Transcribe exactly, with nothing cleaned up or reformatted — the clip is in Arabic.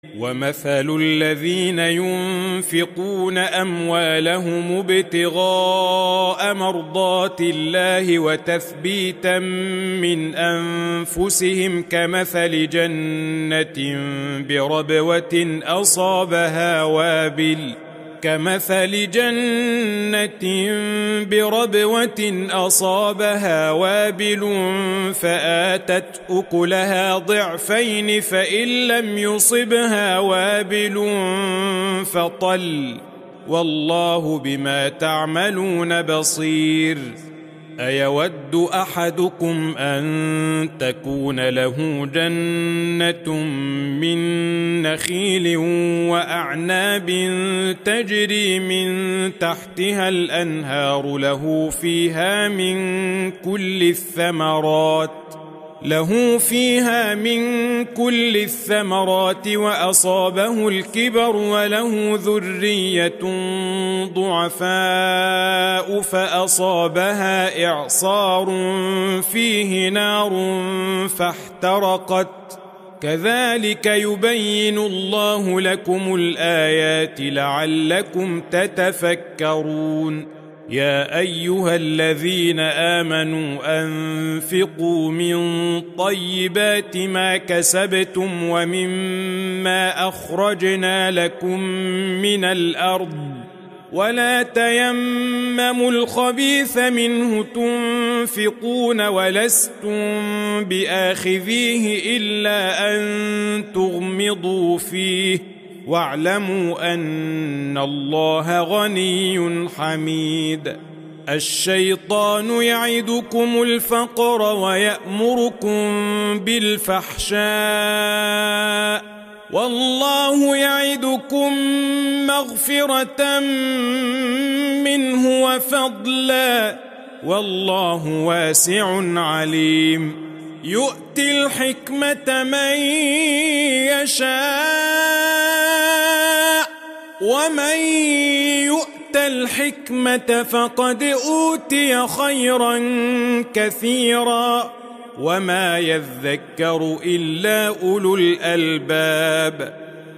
ومثل الذين ينفقون أموالهم ابتغاء مرضات الله وتثبيتا من أنفسهم كمثل جنة بربوة أصابها وابل كمثل جنة بربوة أصابها وابل فآتت أكلها ضعفين فإن لم يصبها وابل فطل والله بما تعملون بصير. أيود أحدكم أن تكون له جنة من نخيل وأعناب تجري من تحتها الأنهار له فيها من كل الثمرات له فيها من كل الثمرات وأصابه الكبر وله ذرية ضعفاء فأصابها إعصار فيه نار فاحترقت كذلك يبين الله لكم الآيات لعلكم تتفكرون. يا أيها الذين آمنوا أنفقوا من طيبات ما كسبتم ومما أخرجنا لكم من الأرض ولا تيمموا الخبيث منه تنفقون ولستم بآخذيه إلا أن تغمضوا فيه واعلموا أن الله غني حميد. الشيطان يعدكم الفقر ويأمركم بالفحشاء والله يعدكم مغفرة منه وفضلا والله واسع عليم. يؤتي الحكمة من يشاء ومن يؤت الحكمة فقد أوتي خيرا كثيرا وما يذكر إلا أولو الألباب.